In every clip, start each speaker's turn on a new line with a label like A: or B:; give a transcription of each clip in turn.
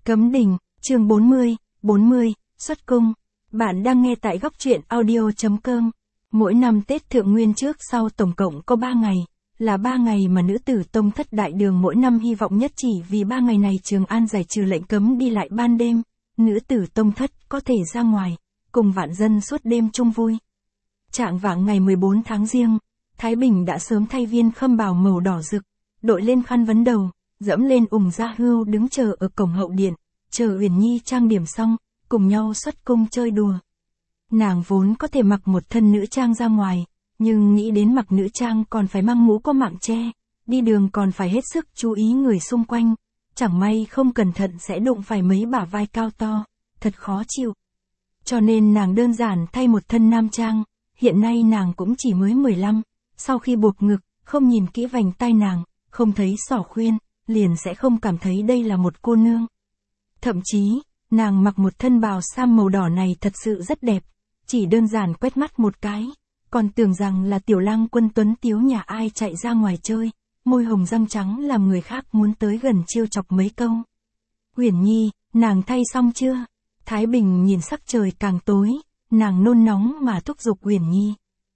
A: Cấm đình, chương 40, xuất cung. Bạn đang nghe tại góc truyện audio.com. Mỗi năm Tết Thượng Nguyên trước sau tổng cộng có 3 ngày, là 3 ngày mà nữ tử Tông Thất Đại Đường mỗi năm hy vọng nhất, chỉ vì 3 ngày này Trường An giải trừ lệnh cấm đi lại ban đêm, nữ tử Tông Thất có thể ra ngoài, cùng vạn dân suốt đêm chung vui. Trạng vạng ngày 14 tháng Giêng, Thái Bình đã sớm thay viên khâm bào màu đỏ rực, đội lên khăn vấn đầu, dẫm lên ủng gia hưu đứng chờ ở cổng hậu điện, chờ Uyển Nhi trang điểm xong, cùng nhau xuất cung chơi đùa. Nàng vốn có thể mặc một thân nữ trang ra ngoài, nhưng nghĩ đến mặc nữ trang còn phải mang mũ có mạng che, đi đường còn phải hết sức chú ý người xung quanh, chẳng may không cẩn thận sẽ đụng phải mấy bả vai cao to, thật khó chịu. Cho nên nàng đơn giản thay một thân nam trang, hiện nay nàng cũng chỉ mới 15, sau khi buộc ngực, không nhìn kỹ vành tai nàng, không thấy xỏ khuyên, liền sẽ không cảm thấy đây là một cô nương. Thậm chí, nàng mặc một thân bào sam màu đỏ này thật sự rất đẹp, chỉ đơn giản quét mắt một cái, còn tưởng rằng là tiểu lang quân tuấn tiếu nhà ai chạy ra ngoài chơi, môi hồng răng trắng làm người khác muốn tới gần trêu chọc mấy câu. Uyển Nhi, nàng thay xong chưa? Thái Bình nhìn sắc trời càng tối, nàng nôn nóng mà thúc giục Uyển Nhi.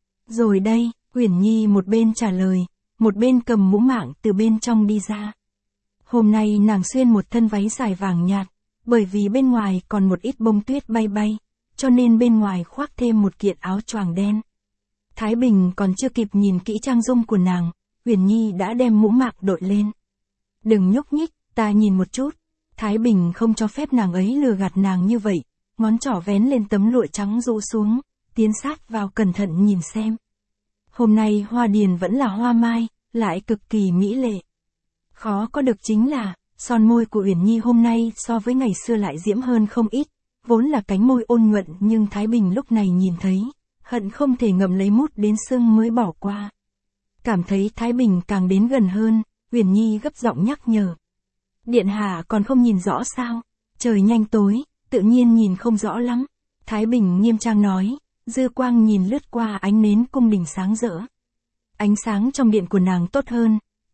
A: Rồi đây, Uyển Nhi một bên trả lời, một bên cầm mũ mạng từ bên trong đi ra. Hôm nay nàng xuyên một thân váy dài vàng nhạt, bởi vì bên ngoài còn một ít bông tuyết bay bay, cho nên bên ngoài khoác thêm một kiện áo choàng đen. Thái Bình còn chưa kịp nhìn kỹ trang dung của nàng, Uyển Nhi đã đem mũ mạc đội lên. Đừng nhúc nhích, ta nhìn một chút. Thái Bình không cho phép nàng ấy lừa gạt nàng như vậy, ngón trỏ vén lên tấm lụa trắng rũ xuống, tiến sát vào cẩn thận nhìn xem. Hôm nay hoa điền vẫn là hoa mai, lại cực kỳ mỹ lệ. Khó có được chính là, son môi của Uyển Nhi hôm nay so với ngày xưa lại diễm hơn không ít, vốn là cánh môi ôn nhuận nhưng Thái Bình lúc này nhìn thấy, hận không thể ngậm lấy mút đến xương mới bỏ qua. Cảm thấy Thái Bình càng đến gần hơn, Uyển Nhi gấp giọng nhắc nhở. Điện hạ còn không nhìn rõ sao? Trời nhanh tối, tự nhiên nhìn không rõ lắm. Thái Bình nghiêm trang nói, dư quang nhìn lướt qua ánh nến cung đình sáng rỡ. Ánh sáng trong điện của nàng tốt hơn,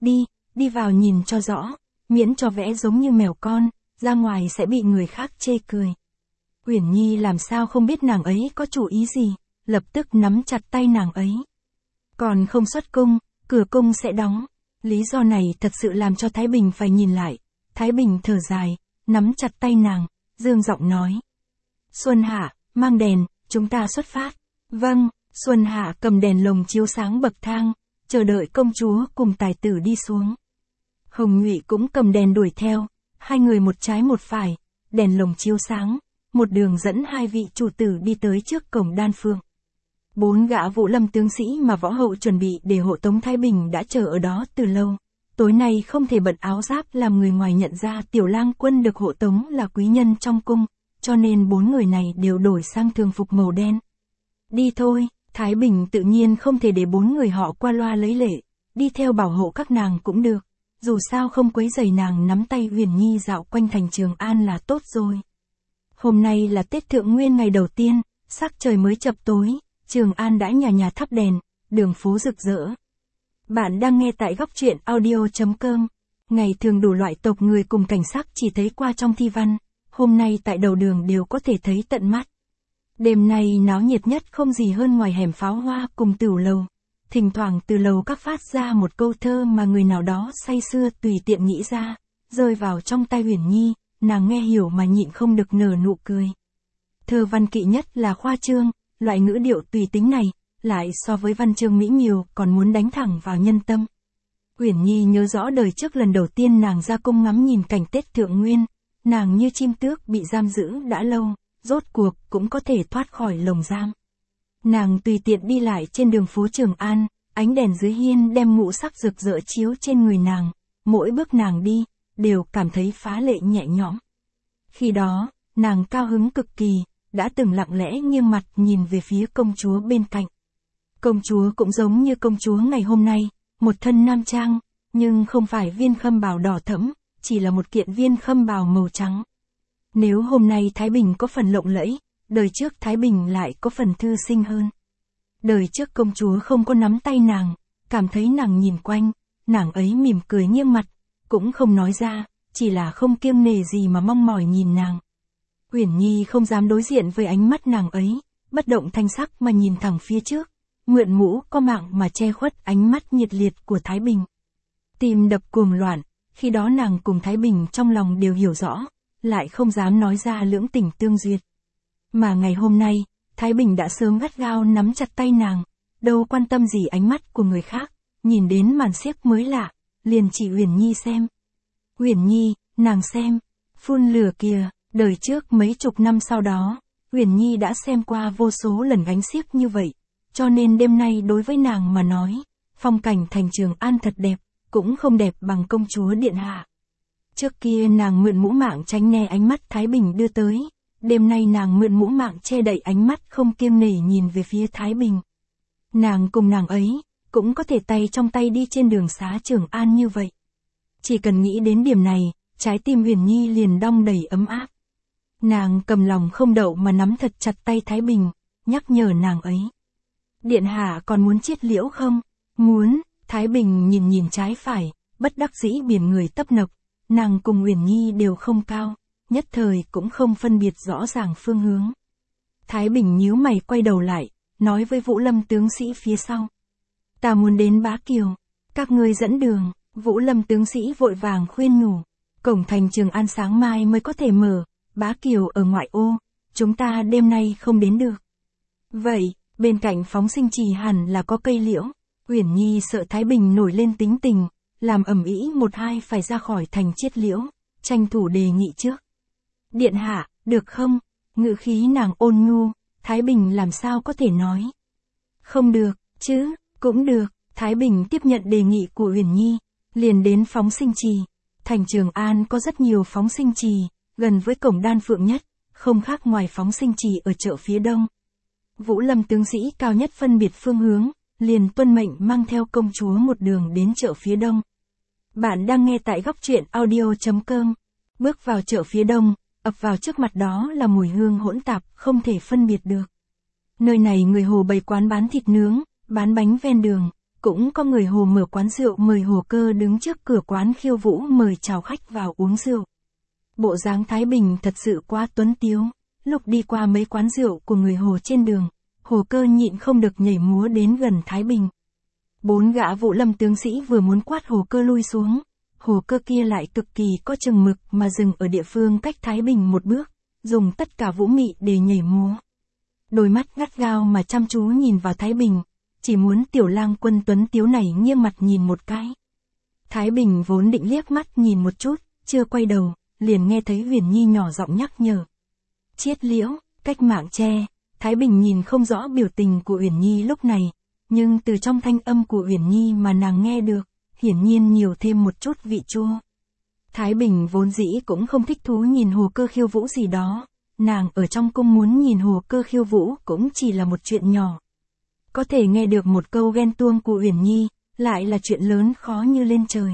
A: đi vào nhìn cho rõ, miễn cho vẽ giống như mèo con, ra ngoài sẽ bị người khác chê cười. Uyển Nhi làm sao không biết nàng ấy có chủ ý gì, lập tức nắm chặt tay nàng ấy. Còn không xuất cung, cửa cung sẽ đóng. Lý do này thật sự làm cho Thái Bình phải nhìn lại. Thái Bình thở dài, nắm chặt tay nàng, dương giọng nói. Xuân Hạ, mang đèn, chúng ta xuất phát. Vâng, Xuân Hạ cầm đèn lồng chiếu sáng bậc thang, chờ đợi công chúa cùng tài tử đi xuống. Hồng Nhụy cũng cầm đèn đuổi theo, hai người một trái một phải, đèn lồng chiếu sáng, một đường dẫn hai vị chủ tử đi tới trước cổng Đan Phượng. 4 gã Vũ Lâm tướng sĩ mà võ hậu chuẩn bị để hộ tống Thái Bình đã chờ ở đó từ lâu. Tối nay không thể bận áo giáp làm người ngoài nhận ra tiểu lang quân được hộ tống là quý nhân trong cung, cho nên 4 người này đều đổi sang thường phục màu đen. Đi thôi, Thái Bình tự nhiên không thể để 4 người họ qua loa lấy lệ, đi theo bảo hộ các nàng cũng được, dù sao không quấy rầy nàng nắm tay Uyển Nhi dạo quanh thành Trường An là tốt rồi. Hôm nay là Tết Thượng Nguyên ngày đầu tiên, sắc trời mới chập tối, Trường An đã nhà nhà thắp đèn, đường phố rực rỡ. Bạn đang nghe tại góc truyện audio.com. Ngày thường đủ loại tộc người cùng cảnh sắc chỉ thấy qua trong thi văn, hôm nay tại đầu đường đều có thể thấy tận mắt. Đêm nay náo nhiệt nhất không gì hơn ngoài hẻm pháo hoa cùng tửu lầu. Thỉnh thoảng từ lầu các phát ra một câu thơ mà người nào đó say sưa tùy tiện nghĩ ra, rơi vào trong tai Uyển Nhi, nàng nghe hiểu mà nhịn không được nở nụ cười. Thơ văn kỵ nhất là khoa trương, loại ngữ điệu tùy tính này, lại so với văn chương mỹ miều còn muốn đánh thẳng vào nhân tâm. Uyển Nhi nhớ rõ đời trước lần đầu tiên nàng ra cung ngắm nhìn cảnh Tết Thượng Nguyên, nàng như chim tước bị giam giữ đã lâu, rốt cuộc cũng có thể thoát khỏi lồng giam. Nàng tùy tiện đi lại trên đường phố Trường An, ánh đèn dưới hiên đem ngũ sắc rực rỡ chiếu trên người nàng, mỗi bước nàng đi, đều cảm thấy phá lệ nhẹ nhõm. Khi đó, nàng cao hứng cực kỳ, đã từng lặng lẽ nghiêng mặt nhìn về phía công chúa bên cạnh. Công chúa cũng giống như công chúa ngày hôm nay, một thân nam trang, nhưng không phải viên khâm bào đỏ thẫm, chỉ là một kiện viên khâm bào màu trắng. Nếu hôm nay Thái Bình có phần lộng lẫy, đời trước Thái Bình lại có phần thư sinh hơn. Đời trước công chúa không có nắm tay nàng, cảm thấy nàng nhìn quanh, nàng ấy mỉm cười nghiêng mặt, cũng không nói ra, chỉ là không kiêng nể gì mà mong mỏi nhìn nàng. Uyển Nhi không dám đối diện với ánh mắt nàng ấy, bất động thanh sắc mà nhìn thẳng phía trước, mượn mũ có mạng mà che khuất ánh mắt nhiệt liệt của Thái Bình. Tim đập cuồng loạn, khi đó nàng cùng Thái Bình trong lòng đều hiểu rõ, lại không dám nói ra lưỡng tình tương duyệt. Mà ngày hôm nay, Thái Bình đã sớm gắt gao nắm chặt tay nàng, đâu quan tâm gì ánh mắt của người khác, nhìn đến màn xiếc mới lạ, liền chỉ Uyển Nhi xem. Uyển Nhi, nàng xem, phun lửa kìa, đời trước mấy chục năm sau đó, Uyển Nhi đã xem qua vô số lần gánh xiếc như vậy, cho nên đêm nay đối với nàng mà nói, phong cảnh thành Trường An thật đẹp, cũng không đẹp bằng công chúa điện hạ. Trước kia nàng mượn mũ mạng tránh né ánh mắt Thái Bình đưa tới, đêm nay nàng mượn mũ mạng che đậy ánh mắt không kiêng nể nhìn về phía Thái Bình. Nàng cùng nàng ấy, cũng có thể tay trong tay đi trên đường xá Trường An như vậy. Chỉ cần nghĩ đến điểm này, trái tim Uyển Nhi liền đong đầy ấm áp. Nàng cầm lòng không đậu mà nắm thật chặt tay Thái Bình, nhắc nhở nàng ấy. Điện hạ còn muốn chiết liễu không? Muốn. Thái Bình nhìn nhìn trái phải, bất đắc dĩ biển người tấp nập, nàng cùng Uyển Nhi đều không cao, nhất thời cũng không phân biệt rõ ràng phương hướng. Thái Bình nhíu mày quay đầu lại, nói với Vũ Lâm tướng sĩ phía sau. Ta muốn đến Bá Kiều, các ngươi dẫn đường. Vũ Lâm tướng sĩ vội vàng khuyên nhủ, cổng thành Trường An sáng mai mới có thể mở, Bá Kiều ở ngoại ô, chúng ta đêm nay không đến được. Vậy, bên cạnh phóng sinh trì hẳn là có cây liễu. Uyển Nhi sợ Thái Bình nổi lên tính tình, làm ầm ĩ một hai phải ra khỏi thành chiết liễu, tranh thủ đề nghị trước. Điện hạ, được không? Ngữ khí nàng ôn nhu, Thái Bình làm sao có thể nói. Không được, chứ, cũng được. Thái Bình tiếp nhận đề nghị của Uyển Nhi, liền đến phóng sinh trì. Thành Trường An có rất nhiều phóng sinh trì, gần với cổng Đan Phượng nhất, không khác ngoài phóng sinh trì ở chợ phía đông. Vũ Lâm tướng sĩ cao nhất phân biệt phương hướng, liền tuân mệnh mang theo công chúa một đường đến chợ phía đông. Bạn đang nghe tại góc truyện audio.com. Bước vào chợ phía đông, ập vào trước mặt đó là mùi hương hỗn tạp không thể phân biệt được. Nơi này người Hồ bày quán bán thịt nướng, bán bánh ven đường, cũng có người Hồ mở quán rượu mời Hồ Cơ đứng trước cửa quán khiêu vũ mời chào khách vào uống rượu. Bộ dáng Thái Bình thật sự quá tuấn tiếu, lúc đi qua mấy quán rượu của người Hồ trên đường, Hồ Cơ nhịn không được nhảy múa đến gần Thái Bình. 4 gã Vũ Lâm tướng sĩ vừa muốn quát Hồ Cơ lui xuống, Hồ Cơ kia lại cực kỳ có chừng mực mà dừng ở địa phương cách Thái Bình một bước, dùng tất cả vũ mị để nhảy múa. Đôi mắt gắt gao mà chăm chú nhìn vào Thái Bình, chỉ muốn tiểu lang quân tuấn tiếu này nghiêng mặt nhìn một cái. Thái Bình vốn định liếc mắt nhìn một chút, chưa quay đầu, liền nghe thấy Uyển Nhi nhỏ giọng nhắc nhở. Chiết liễu, cách mạng tre. Thái Bình nhìn không rõ biểu tình của Uyển Nhi lúc này, nhưng từ trong thanh âm của Uyển Nhi mà nàng nghe được, hiển nhiên nhiều thêm một chút vị chua. Thái Bình vốn dĩ cũng không thích thú nhìn Hồ Cơ khiêu vũ gì đó, nàng ở trong cung muốn nhìn Hồ Cơ khiêu vũ cũng chỉ là một chuyện nhỏ. Có thể nghe được một câu ghen tuông của Uyển Nhi, lại là chuyện lớn khó như lên trời.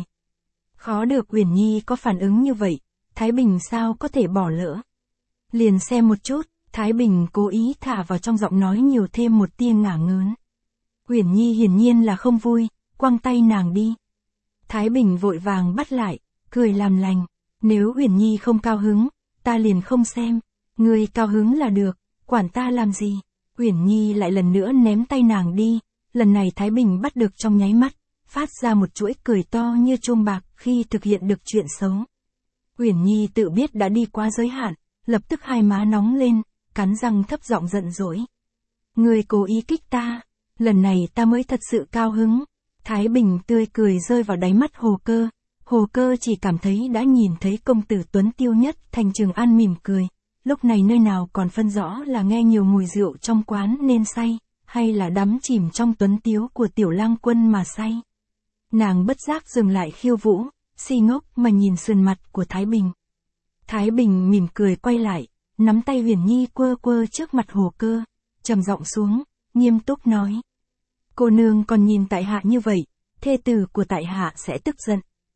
A: Khó được Uyển Nhi có phản ứng như vậy, Thái Bình sao có thể bỏ lỡ. Liền xem một chút, Thái Bình cố ý thả vào trong giọng nói nhiều thêm một tia ngả ngớn. Uyển Nhi hiển nhiên là không vui, quăng tay nàng đi. Thái Bình vội vàng bắt lại, cười làm lành. Nếu Uyển Nhi không cao hứng, ta liền không xem. Ngươi cao hứng là được, quản ta làm gì. Uyển Nhi lại lần nữa ném tay nàng đi. Lần này Thái Bình bắt được trong nháy mắt, phát ra một chuỗi cười to như chuông bạc khi thực hiện được chuyện xấu. Uyển Nhi tự biết đã đi quá giới hạn, lập tức hai má nóng lên, cắn răng thấp giọng giận dỗi. Ngươi cố ý kích ta, lần này ta mới thật sự cao hứng. Thái Bình tươi cười rơi vào đáy mắt Hồ Cơ. Hồ Cơ chỉ cảm thấy đã nhìn thấy công tử tuấn tiêu nhất thành Trường An mỉm cười. Lúc này nơi nào còn phân rõ là nghe nhiều mùi rượu trong quán nên say, hay là đắm chìm trong tuấn tiếu của tiểu lang quân mà say. Nàng bất giác dừng lại khiêu vũ, si ngốc mà nhìn sườn mặt của Thái Bình. Thái Bình mỉm cười quay lại, nắm tay Uyển Nhi quơ quơ trước mặt Hồ Cơ, trầm giọng xuống, nghiêm túc nói. Cô nương còn nhìn tại hạ như vậy, thê tử của tại hạ sẽ tức giận.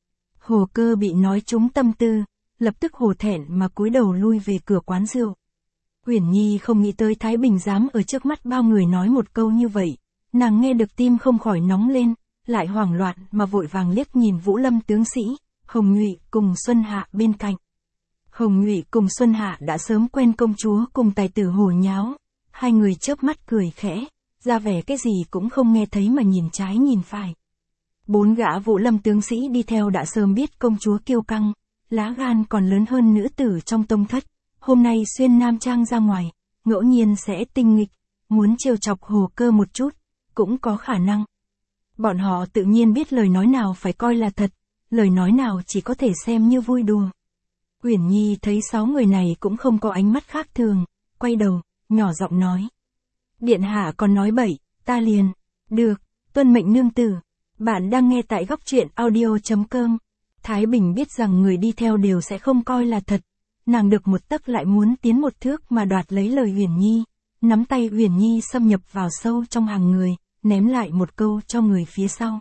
A: Hồ Cơ bị nói trúng tâm tư, lập tức hổ thẹn mà cúi đầu lui về cửa quán rượu. Uyển Nhi không nghĩ tới Thái Bình dám ở trước mắt bao người nói một câu như vậy, nàng nghe được tim không khỏi nóng lên, lại hoảng loạn mà vội vàng liếc nhìn Vũ Lâm tướng sĩ, Hồng Nhụy cùng Xuân Hạ bên cạnh. Hồng Nhụy cùng Xuân Hạ đã sớm quen công chúa cùng tài tử Hồ Nháo, hai người chớp mắt cười khẽ, ra vẻ cái gì cũng không nghe thấy mà nhìn trái nhìn phải. Bốn gã Vũ Lâm tướng sĩ đi theo đã sớm biết công chúa kiêu căng, lá gan còn lớn hơn nữ tử trong tông thất, hôm nay xuyên nam trang ra ngoài, ngẫu nhiên sẽ tinh nghịch, muốn trêu chọc Hồ Cơ một chút, cũng có khả năng. Bọn họ tự nhiên biết lời nói nào phải coi là thật, lời nói nào chỉ có thể xem như vui đùa. Uyển Nhi thấy 6 người này cũng không có ánh mắt khác thường, quay đầu, nhỏ giọng nói. Điện hạ còn nói bậy, ta liền. Được, tuân mệnh nương tử. Bạn đang nghe tại góc truyện audio.com. Thái Bình biết rằng người đi theo đều sẽ không coi là thật. Nàng được một tấc lại muốn tiến một thước mà đoạt lấy lời Uyển Nhi. Nắm tay Uyển Nhi xâm nhập vào sâu trong hàng người, ném lại một câu cho người phía sau.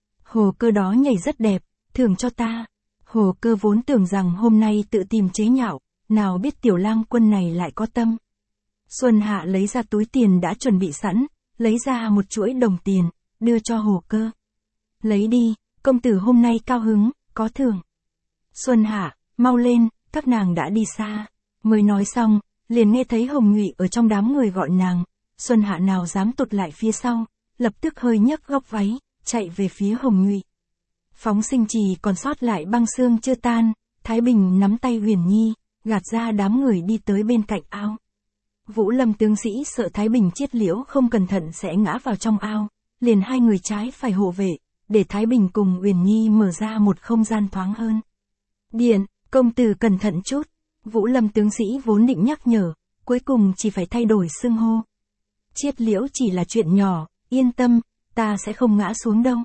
A: Hồ Cơ đó nhảy rất đẹp, thưởng cho ta. Hồ Cơ vốn tưởng rằng hôm nay tự tìm chế nhạo, nào biết tiểu lang quân này lại có tâm. Xuân Hạ lấy ra túi tiền đã chuẩn bị sẵn, lấy ra một chuỗi đồng tiền, đưa cho Hồ Cơ. Lấy đi, công tử hôm nay cao hứng, có thưởng. Xuân Hạ, mau lên, các nàng đã đi xa. Mới nói xong, liền nghe thấy Hồng Nhụy ở trong đám người gọi nàng. Xuân Hạ nào dám tụt lại phía sau, lập tức hơi nhấc góc váy, chạy về phía Hồng Nhụy. Phóng Sinh Trì còn sót lại băng xương chưa tan, Thái Bình nắm tay Uyển Nhi, gạt ra đám người đi tới bên cạnh ao. Vũ Lâm tướng sĩ sợ Thái Bình chiết liễu không cẩn thận sẽ ngã vào trong ao, liền hai người trái phải hộ vệ, để Thái Bình cùng Uyển Nhi mở ra một không gian thoáng hơn. Điện, công tử cẩn thận chút. Vũ Lâm tướng sĩ vốn định nhắc nhở, cuối cùng chỉ phải thay đổi xưng hô. Chiết liễu chỉ là chuyện nhỏ, yên tâm, ta sẽ không ngã xuống đâu.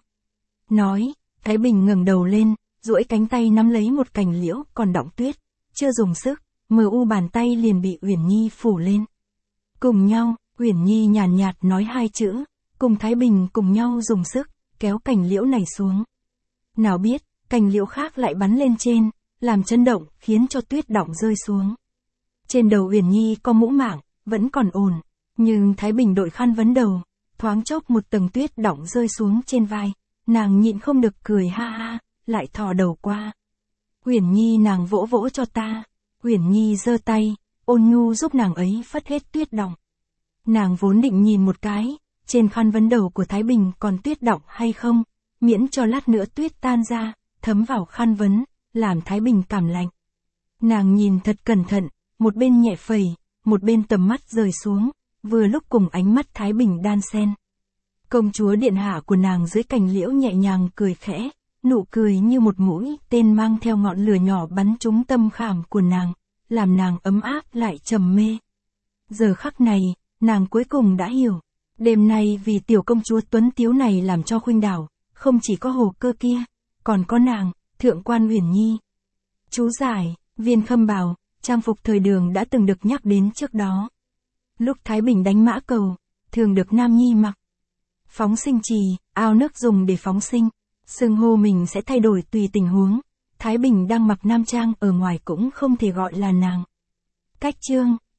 A: Nói, Thái Bình ngẩng đầu lên, duỗi cánh tay nắm lấy một cành liễu còn đọng tuyết, chưa dùng sức, mờ u bàn tay liền bị Uyển Nhi phủ lên. Cùng nhau, Uyển Nhi nhàn nhạt nói hai chữ, cùng Thái Bình cùng nhau dùng sức, kéo cành liễu này xuống. Nào biết, cành liễu khác lại bắn lên trên, làm chấn động, khiến cho tuyết đọng rơi xuống. Trên đầu Uyển Nhi có mũ mảng, vẫn còn ổn, nhưng Thái Bình đội khăn vấn đầu, thoáng chốc một tầng tuyết đọng rơi xuống trên vai, nàng nhịn không được cười ha ha, lại thò đầu qua. Uyển Nhi nàng vỗ vỗ cho ta. Uyển Nhi giơ tay, ôn nhu giúp nàng ấy phất hết tuyết đọng. Nàng vốn định nhìn một cái, trên khăn vấn đầu của Thái Bình còn tuyết đọng hay không, miễn cho lát nữa tuyết tan ra, thấm vào khăn vấn, làm Thái Bình cảm lạnh. Nàng nhìn thật cẩn thận, một bên nhẹ phẩy, một bên tầm mắt rời xuống, vừa lúc cùng ánh mắt Thái Bình đan xen. Công chúa điện hạ của nàng dưới cành liễu nhẹ nhàng cười khẽ, nụ cười như một mũi tên mang theo ngọn lửa nhỏ bắn trúng tâm khảm của nàng, làm nàng ấm áp lại trầm mê. Giờ khắc này, nàng cuối cùng đã hiểu, đêm nay vì tiểu công chúa tuấn tiếu này làm cho khuynh đảo, không chỉ có Hồ Cơ kia, còn có nàng, thượng quan Uyển Nhi. Chú giải, viên khâm bào, trang phục thời Đường đã từng được nhắc đến trước đó. Lúc Thái Bình đánh mã cầu, thường được nam nhi mặc. Phóng sinh trì, ao nước dùng để phóng sinh, xưng hô mình sẽ thay đổi tùy tình huống. Thái Bình đang mặc nam trang ở ngoài cũng không thể gọi là nàng. Cách chương